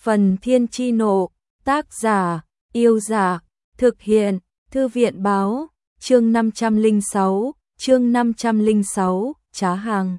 Phần Thiên Chi Nộ, tác giả, Yêu Dạ, thực hiện, Thư viện Báo, chương 506, trá hàng.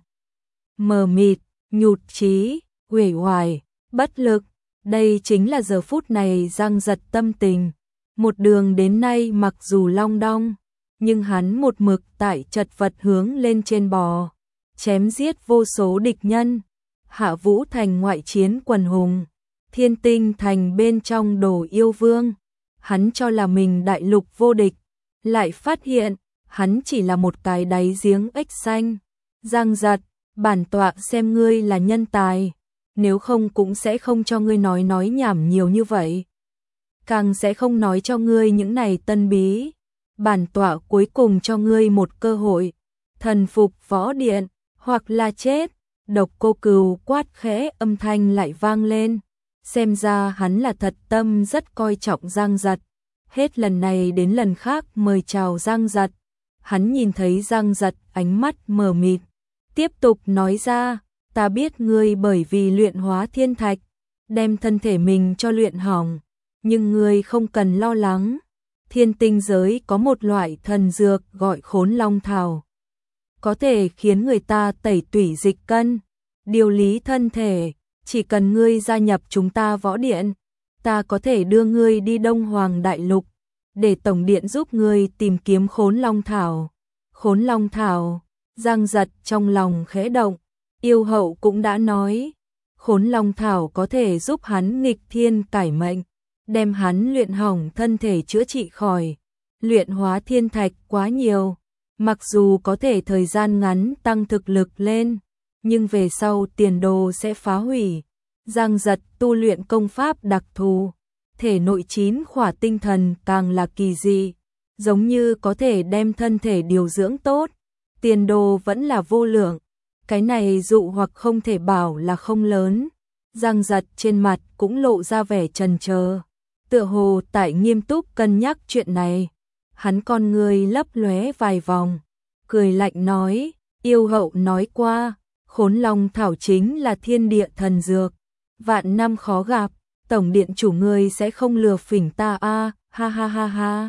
Mờ mịt, nhụt chí, uể oải, bất lực, đây chính là giờ phút này Giang Giật tâm tình. Một đường đến nay mặc dù long đong, nhưng hắn một mực tại chật vật hướng lên trên bò, chém giết vô số địch nhân. Hạ Vũ Thành ngoại chiến quần hùng, Thiên Tinh Thành bên trong đồ yêu vương, hắn cho là mình đại lục vô địch, lại phát hiện hắn chỉ là một cái đáy giếng ếch xanh. Giang Giật, bản tọa xem ngươi là nhân tài, nếu không cũng sẽ không cho ngươi nói nhảm nhiều như vậy, càng sẽ không nói cho ngươi những này tân bí. Bản tọa cuối cùng cho ngươi một cơ hội, thần phục võ điện, hoặc là chết. Độc Cô Cừu quát khẽ, âm thanh lại vang lên. Xem ra hắn là thật tâm rất coi trọng Giang Giật, hết lần này đến lần khác mời chào Giang Giật. Hắn nhìn thấy Giang Giật ánh mắt mờ mịt, tiếp tục nói ra, ta biết ngươi bởi vì luyện hóa thiên thạch, đem thân thể mình cho luyện hỏng, nhưng ngươi không cần lo lắng. Thiên tinh giới có một loại thần dược gọi Khốn Long Thảo, có thể khiến người ta tẩy tủy dịch cân, điều lý thân thể. Chỉ cần ngươi gia nhập chúng ta võ điện, ta có thể đưa ngươi đi Đông Hoàng Đại Lục, để Tổng Điện giúp ngươi tìm kiếm Khốn Long Thảo. Khốn Long Thảo, Giang Giật trong lòng khẽ động, yêu hậu cũng đã nói, Khốn Long Thảo có thể giúp hắn nghịch thiên cải mệnh, đem hắn luyện hỏng thân thể chữa trị khỏi. Luyện hóa thiên thạch quá nhiều, mặc dù có thể thời gian ngắn tăng thực lực lên, nhưng về sau tiền đồ sẽ phá hủy. Giang Giật tu luyện công pháp đặc thù, thể nội 9 khỏa tinh thần càng là kỳ dị, giống như có thể đem thân thể điều dưỡng tốt, tiền đồ vẫn là vô lượng. Cái này dụ hoặc không thể bảo là không lớn. Giang Giật trên mặt cũng lộ ra vẻ chần chờ, tựa hồ tại nghiêm túc cân nhắc chuyện này. Hắn con người lấp lóe vài vòng, cười lạnh nói, yêu hậu nói qua, Khốn Long Thảo chính là thiên địa thần dược, vạn năm khó gặp, Tổng Điện chủ ngươi sẽ không lừa phỉnh ta a, ha ha ha ha.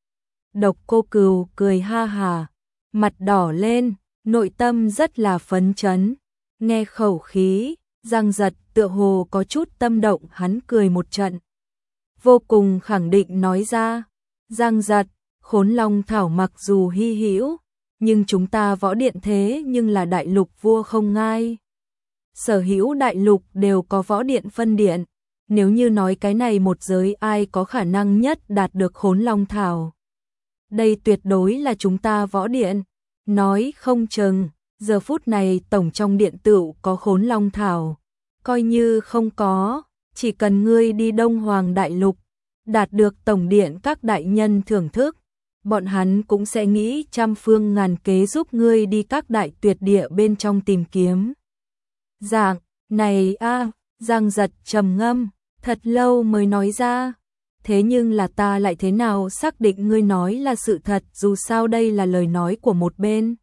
Độc Cô Cừu cười ha hà, mặt đỏ lên, nội tâm rất là phấn chấn. Nghe khẩu khí, Giang Giật tựa hồ có chút tâm động, hắn cười một trận, vô cùng khẳng định nói ra, Giang Giật, Khốn Long Thảo mặc dù hy hữu, nhưng chúng ta võ điện thế nhưng là đại lục vua không ngai. Sở hữu đại lục đều có võ điện phân điện, nếu như nói cái này một giới ai có khả năng nhất đạt được Khốn Long Thảo, đây tuyệt đối là chúng ta võ điện. Nói không chừng, giờ phút này tổng trong điện tựu có Khốn Long Thảo, coi như không có, chỉ cần ngươi đi Đông Hoàng Đại Lục, đạt được Tổng Điện các đại nhân thưởng thức, bọn hắn cũng sẽ nghĩ trăm phương ngàn kế giúp ngươi đi các đại tuyệt địa bên trong tìm kiếm. Dạng, này a, Giang Giật trầm ngâm, thật lâu mới nói ra, thế nhưng là ta lại thế nào xác định ngươi nói là sự thật, dù sao đây là lời nói của một bên.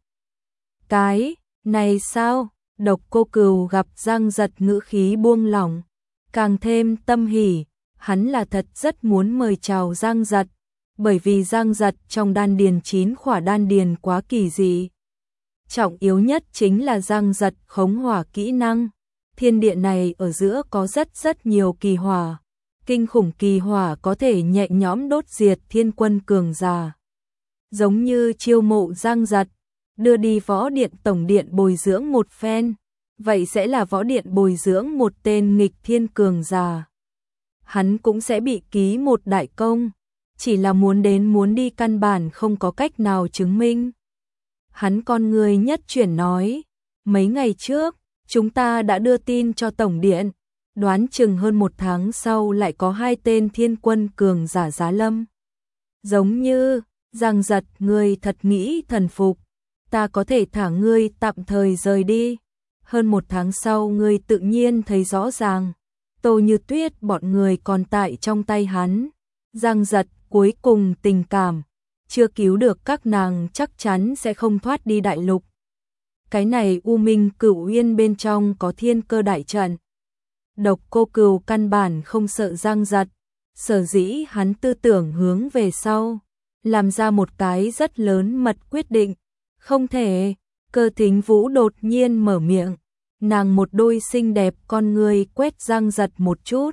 Cái này sao? Độc Cô Cừu gặp Giang Giật ngữ khí buông lỏng, càng thêm tâm hỉ, hắn là thật rất muốn mời chào Giang Giật, bởi vì Giang Giật trong đan điền 9 khỏa đan điền quá kỳ dị. Trọng yếu nhất chính là Giang Giật khống hỏa kỹ năng. Thiên địa này ở giữa có rất nhiều kỳ hỏa, kinh khủng kỳ hỏa có thể nhẹ nhõm đốt diệt thiên quân cường giả. Giống như chiêu mộ Giang Giật, đưa đi võ điện Tổng Điện bồi dưỡng một phen, vậy sẽ là võ điện bồi dưỡng một tên nghịch thiên cường giả. Hắn cũng sẽ bị ký một đại công, chỉ là muốn đến muốn đi căn bản không có cách nào chứng minh. Hắn con người nhất chuyển nói, mấy ngày trước, chúng ta đã đưa tin cho Tổng Điện, đoán chừng hơn 1 tháng sau lại có 2 tên thiên quân cường giả giá lâm. Giống như, Giang Giật, ngươi thật nghĩ thần phục, ta có thể thả ngươi tạm thời rời đi. Hơn 1 tháng sau ngươi tự nhiên thấy rõ ràng, Tô Như Tuyết bọn người còn tại trong tay hắn. Giang Giật cuối cùng tình cảm, chưa cứu được các nàng chắc chắn sẽ không thoát đi đại lục. Cái này U Minh Cửu Uyên bên trong có thiên cơ đại trận, Độc Cô Cừu căn bản không sợ Giang Giật, sở dĩ hắn tư tưởng hướng về sau, làm ra một cái rất lớn mật quyết định, không thể. Cơ Thính Vũ đột nhiên mở miệng, nàng một đôi xinh đẹp con ngươi quét Giang Giật một chút.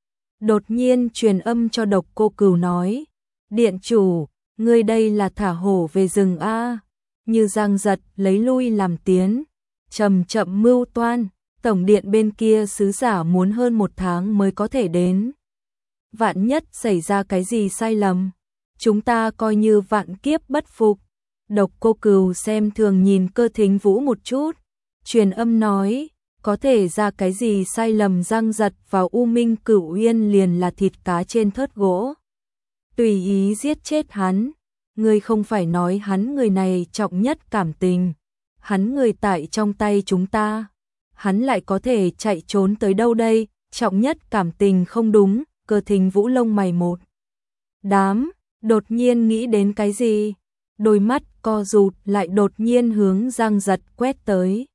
Đột nhiên truyền âm cho Độc Cô Cừu nói, điện chủ, ngươi đây là thả hổ về rừng a. Như Giang Giật lấy lui làm tiến, chậm chậm mưu toan, tổng điện bên kia sứ giả muốn hơn 1 tháng mới có thể đến. Vạn nhất xảy ra cái gì sai lầm, chúng ta coi như vạn kiếp bất phục. Độc Cô Cừu xem thường nhìn Cơ Thính Vũ một chút, truyền âm nói, có thể ra cái gì sai lầm. Giang Giật vào U Minh Cửu Uyên liền là thịt cá trên thớt gỗ, tùy ý giết chết hắn. Ngươi không phải nói hắn người này trọng nhất cảm tình, hắn người tại trong tay chúng ta, hắn lại có thể chạy trốn tới đâu đây? Trọng nhất cảm tình không đúng. Cơ Thính Vũ lông mày một đám, đột nhiên nghĩ đến cái gì, đôi mắt co rụt lại, đột nhiên hướng Giang Giật quét tới.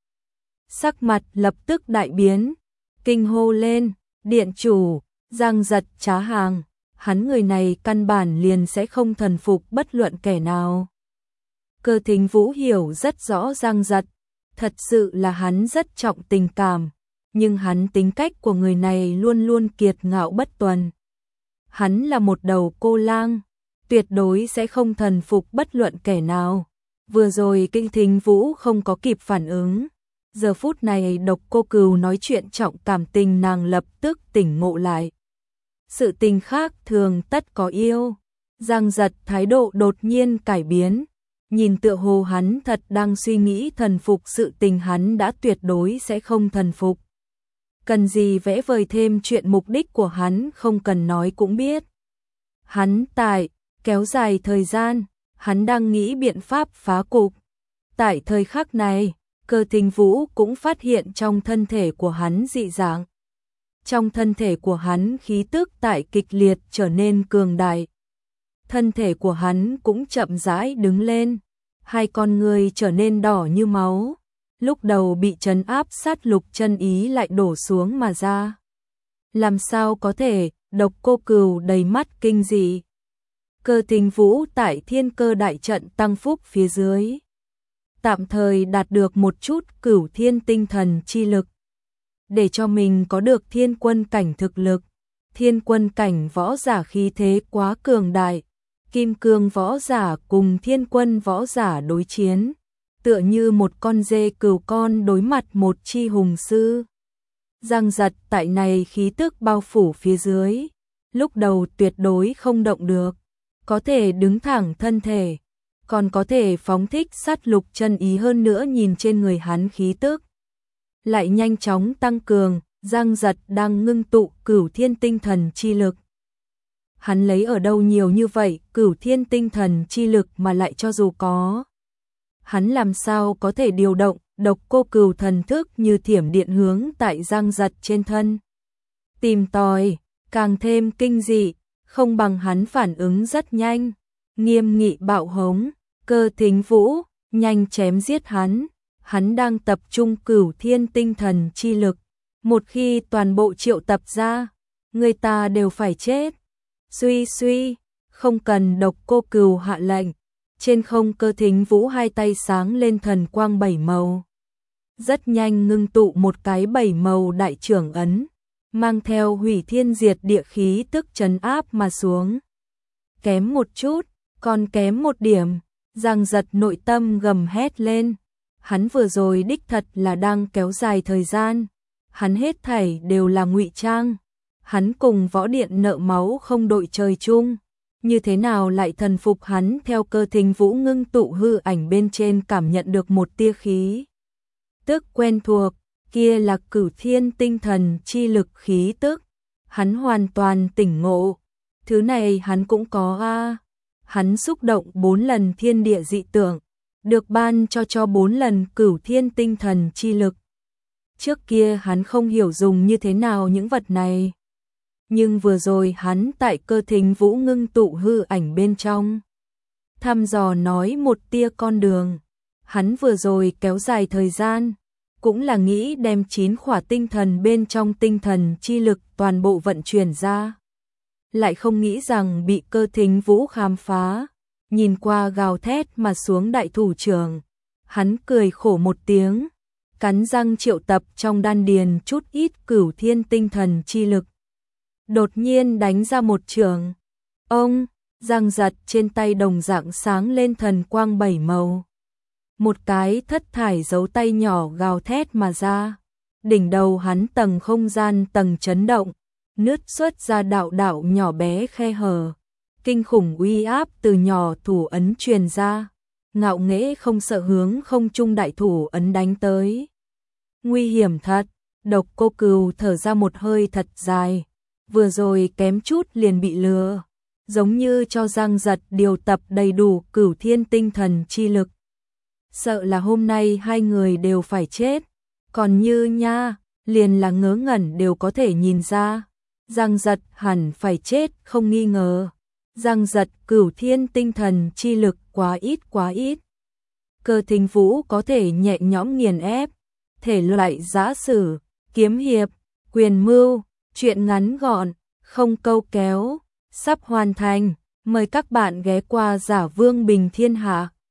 Sắc mặt lập tức đại biến, kinh hô lên, điện chủ. Giang Giật trá hàng, hắn người này căn bản liền sẽ không thần phục bất luận kẻ nào. Cơ Thính Vũ hiểu rất rõ Giang Giật, thật sự là hắn rất trọng tình cảm, nhưng hắn tính cách của người này luôn luôn kiệt ngạo bất tuần. Hắn là một đầu cô lang, tuyệt đối sẽ không thần phục bất luận kẻ nào. Vừa rồi Cơ Thính Vũ không có kịp phản ứng, giờ phút này Độc Cô Cừu nói chuyện trọng cảm tình, nàng lập tức tỉnh ngộ lại. Sự tình khác thường tất có yêu. Giang Giật thái độ đột nhiên cải biến, nhìn tựa hồ hắn thật đang suy nghĩ thần phục, sự tình hắn đã tuyệt đối sẽ không thần phục. Cần gì vẽ vời thêm chuyện, mục đích của hắn không cần nói cũng biết. Hắn tại kéo dài thời gian, hắn đang nghĩ biện pháp phá cục. Tại thời khắc này, Cơ Thính Vũ cũng phát hiện trong thân thể của hắn dị dạng. Trong thân thể của hắn khí tức tại kịch liệt trở nên cường đại. Thân thể của hắn cũng chậm rãi đứng lên, hai con người trở nên đỏ như máu. Lúc đầu bị trấn áp sát lục chân ý lại đổ xuống mà ra. Làm sao có thể? Độc Cô Cừu đầy mắt kinh dị. Cơ Thính Vũ tại Thiên Cơ đại trận tăng phúc phía dưới, tạm thời đạt được một chút Cửu Thiên tinh thần chi lực, để cho mình có được thiên quân cảnh thực lực. Thiên quân cảnh võ giả khí thế quá cường đại, kim cương võ giả cùng thiên quân võ giả đối chiến, tựa như một con dê cừu con đối mặt một chi hùng sư. Giang Giật tại này khí tức bao phủ phía dưới, lúc đầu tuyệt đối không động được, có thể đứng thẳng thân thể, còn có thể phóng thích sát lục chân ý, hơn nữa nhìn trên người hắn khí tức lại nhanh chóng tăng cường. Giang Giật đang ngưng tụ Cửu Thiên tinh thần chi lực. Hắn lấy ở đâu nhiều như vậy Cửu Thiên tinh thần chi lực, mà lại cho dù có, hắn làm sao có thể điều động? Độc Cô Cừu thần thức như thiểm điện hướng tại Giang Giật trên thân tìm tòi, càng thêm kinh dị, không bằng hắn phản ứng rất nhanh, nghiêm nghị bạo hống, Cơ Thính Vũ, nhanh chém giết hắn. Hắn đang tập trung Cửu Thiên tinh thần chi lực, một khi toàn bộ triệu tập ra, người ta đều phải chết. Suy suy, không cần. Độc Cô Cừu hạ lệnh, trên không Cơ Thính Vũ hai tay sáng lên thần quang 7 màu. Rất nhanh ngưng tụ một cái 7 màu đại trưởng ấn, mang theo hủy thiên diệt địa khí tức trấn áp mà xuống. Kém một chút, còn kém một điểm. Giang Giật nội tâm gầm hét lên. Hắn vừa rồi đích thật là đang kéo dài thời gian, hắn hết thảy đều là ngụy trang. Hắn cùng võ điện nợ máu không đội trời chung, như thế nào lại thần phục hắn? Theo Cơ Thính Vũ ngưng tụ hư ảnh bên trên cảm nhận được một tia khí tức quen thuộc, kia là Cửu Thiên tinh thần chi lực khí tức. Hắn hoàn toàn tỉnh ngộ, thứ này hắn cũng có a. Hắn xúc động 4 lần thiên địa dị tượng, được ban cho 4 lần Cửu Thiên tinh thần chi lực. Trước kia hắn không hiểu dùng như thế nào những vật này, nhưng vừa rồi hắn tại Cơ Thính Vũ ngưng tụ hư ảnh bên trong, thăm dò nói một tia con đường. Hắn vừa rồi kéo dài thời gian, cũng là nghĩ đem 9 khỏa tinh thần bên trong tinh thần chi lực toàn bộ vận chuyển ra. Lại không nghĩ rằng bị Cơ Thính Vũ khám phá, nhìn qua gào thét mà xuống đại thủ trưởng. Hắn cười khổ một tiếng, cắn răng triệu tập trong đan điền chút ít Cửu Thiên tinh thần chi lực. Đột nhiên đánh ra một trường. Ông, răng giật trên tay đồng dạng sáng lên thần quang 7 màu. Một cái thất thải dấu tay nhỏ gào thét mà ra. Đỉnh đầu hắn tầng không gian tầng chấn động, nứt xuất ra đạo đạo nhỏ bé khe hở. Kinh khủng uy áp từ nhỏ thủ ấn truyền ra, ngạo nghễ không sợ hướng không trung đại thủ ấn đánh tới. Nguy hiểm thật, Độc Cô Cừu thở ra một hơi thật dài, vừa rồi kém chút liền bị lừa, giống như cho Giang Giật điều tập đầy đủ Cửu Thiên tinh thần chi lực. Sợ là hôm nay hai người đều phải chết, còn như nha, liền là ngớ ngẩn đều có thể nhìn ra. Giang Giật hẳn phải chết không nghi ngờ. Giang Giật Cửu Thiên tinh thần chi lực quá ít. Cơ Thính Vũ có thể nhẹ nhõm nghiền ép, thể loại giã sử, kiếm hiệp, quyền mưu, truyện ngắn gọn, không câu kéo, sắp hoàn thành. Mời các bạn ghé qua Giả Vương Bình Thiên Hạ.